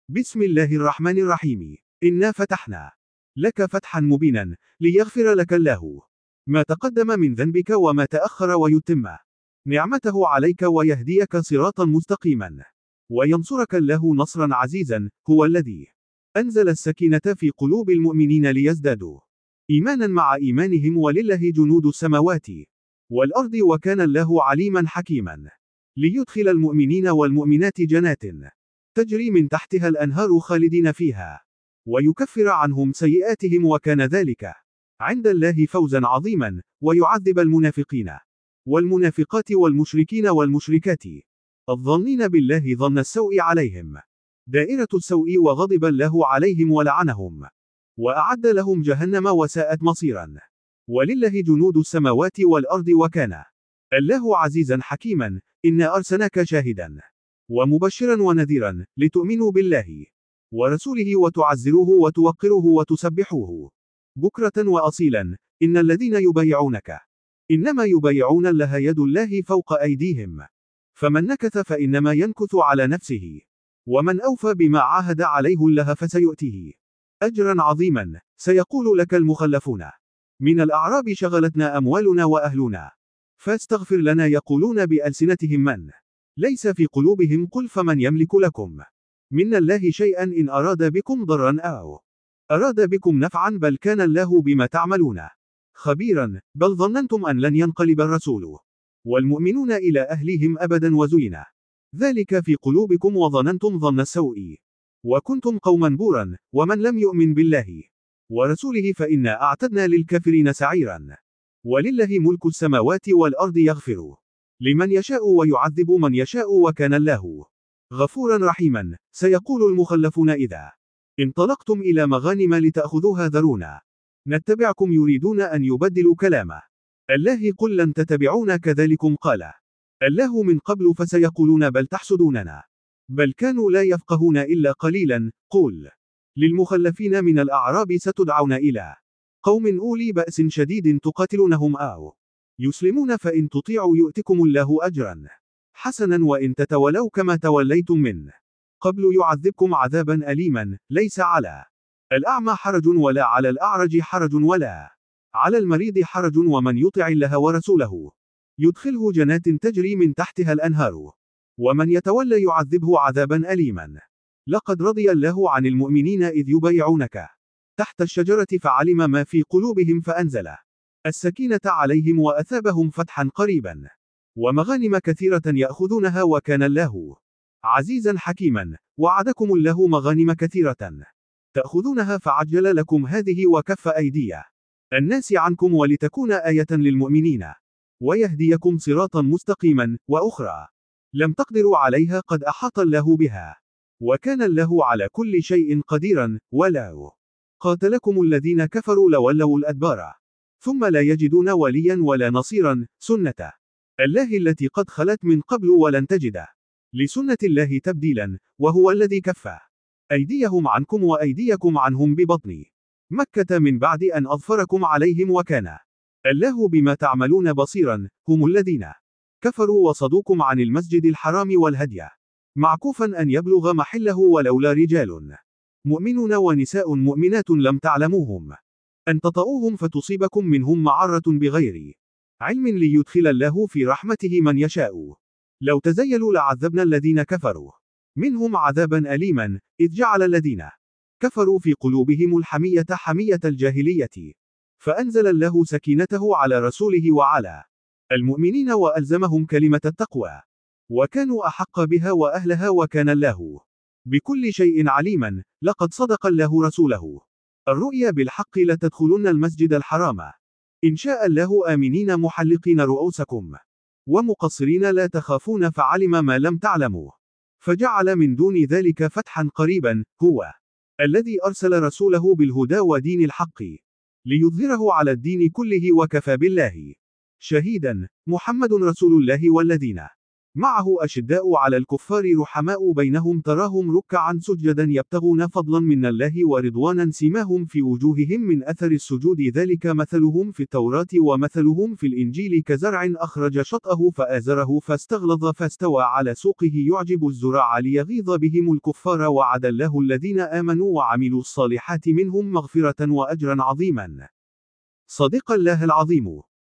بسم الله الرحمن الرحيم. إنا فتحنا لك فتحا مبينا ليغفر لك الله ما تقدم من ذنبك وما تأخر ويتم نعمته عليك ويهديك صراطا مستقيما وينصرك الله نصرا عزيزا. هو الذي أنزل السكينة في قلوب المؤمنين ليزدادوا إيمانا مع إيمانهم ولله جنود السماوات والأرض وكان الله عليما حكيما. ليدخل المؤمنين والمؤمنات جنات تجري من تحتها الأنهار خالدين فيها ويكفر عنهم سيئاتهم وكان ذلك عند الله فوزا عظيما. ويعذب المنافقين والمنافقات والمشركين والمشركات الظنين بالله ظن السوء عليهم دائرة السوء وغضب الله عليهم ولعنهم وأعد لهم جهنم وساءت مصيرا. ولله جنود السماوات والأرض وكان الله عزيزا حكيما. إنا أرسلناك شاهدا ومبشرا ونذيرا لتؤمنوا بالله ورسوله وتعزروه وتوقروه وتسبحوه بكرة وأصيلا. إن الذين يبايعونك إنما يبايعون الله يد الله فوق أيديهم فمن نكث فإنما ينكث على نفسه ومن أوفى بما عاهد عليه الله فسيؤتيه أجرا عظيما. سيقول لك المخلفون من الأعراب شغلتنا أموالنا وأهلنا فاستغفر لنا يقولون بألسنتهم من ليس في قلوبهم. قل فمن يملك لكم من الله شيئا إن أراد بكم ضرا أو أراد بكم نفعا بل كان الله بما تعملون خبيرا. بل ظننتم أن لن ينقلب الرسول والمؤمنون إلى أهلهم أبدا وزين ذلك في قلوبكم وظننتم ظن السوء وكنتم قوما بورا. ومن لم يؤمن بالله ورسوله فإنا أعتدنا للكافرين سعيرا. ولله ملك السماوات والأرض يغفر لمن يشاء ويعذب من يشاء وكان الله غفورا رحيما. سيقول المخلفون إذا انطلقتم إلى مغانم لتأخذوها ذرونا نتبعكم يريدون أن يبدلوا كلامه الله. قل لن تتبعونا كذلكم قال الله من قبل فسيقولون بل تحسدوننا بل كانوا لا يفقهون إلا قليلا. قل للمخلفين من الأعراب ستدعون إلى قوم أولي بأس شديد تقاتلونهم أو يسلمون فإن تطيعوا يؤتكم الله أجرا حسنا وإن تتولوا كما توليتم من قبل يعذبكم عذابا أليما. ليس على الأعمى حرج ولا على الأعرج حرج ولا على المريض حرج ومن يطع الله ورسوله يدخله جنات تجري من تحتها الأنهار ومن يتولى يعذبه عذابا أليما. لقد رضي الله عن المؤمنين إذ يبايعونك تحت الشجرة فعلم ما في قلوبهم فأنزل السكينة عليهم وأثابهم فتحا قريبا ومغانم كثيرة يأخذونها وكان الله عزيزا حكيما. وعدكم الله مغانم كثيرة تأخذونها فعجل لكم هذه وكف أيدي الناس عنكم ولتكون آية للمؤمنين ويهديكم صراطا مستقيما. وأخرى لم تقدروا عليها قد أحاط الله بها وكان الله على كل شيء قديرا. ولو قاتلكم الذين كفروا لولوا الأدبار ثم لا يجدون وليا ولا نصيرا. سنة الله التي قد خلت من قبل ولن تجد لسنة الله تبديلا. وهو الذي كف أيديهم عنكم وأيديكم عنهم ببطن مكة من بعد أن أظفركم عليهم وكان الله بما تعملون بصيرا. هم الذين كفروا وصدوكم عن المسجد الحرام والهدي معكوفا أن يبلغ محله ولولا رجال مؤمنون ونساء مؤمنات لم تعلموهم أن تطؤوهم فتصيبكم منهم معرة بغير علم ليدخل الله في رحمته من يشاء. لو تزيلوا لعذبنا الذين كفروا منهم عذابا أليما. إذ جعل الذين كفروا في قلوبهم الحمية حمية الجاهلية فأنزل الله سكينته على رسوله وعلى المؤمنين وألزمهم كلمة التقوى وكانوا أحق بها وأهلها وكان الله بكل شيء عليما. لقد صدق الله رسوله الرؤيا بالحق لتدخلن المسجد الحرام إن شاء الله آمنين محلقين رؤوسكم ومقصرين لا تخافون فعلم ما لم تعلموا فجعل من دون ذلك فتحا قريبا. هو الذي أرسل رسوله بالهدى ودين الحق ليظهره على الدين كله وكفى بالله شهيدا. محمد رسول الله والذين معه أشداء على الكفار رحماء بينهم تراهم ركعا سجدا يبتغون فضلا من الله ورضوانا سيماهم في وجوههم من أثر السجود ذلك مثلهم في التوراة ومثلهم في الإنجيل كزرع أخرج شطأه فآزره فاستغلظ فاستوى على سوقه يعجب الزراع ليغيظ بهم الكفار وعد الله الذين آمنوا وعملوا الصالحات منهم مغفرة وأجرا عظيما. صدق الله العظيم.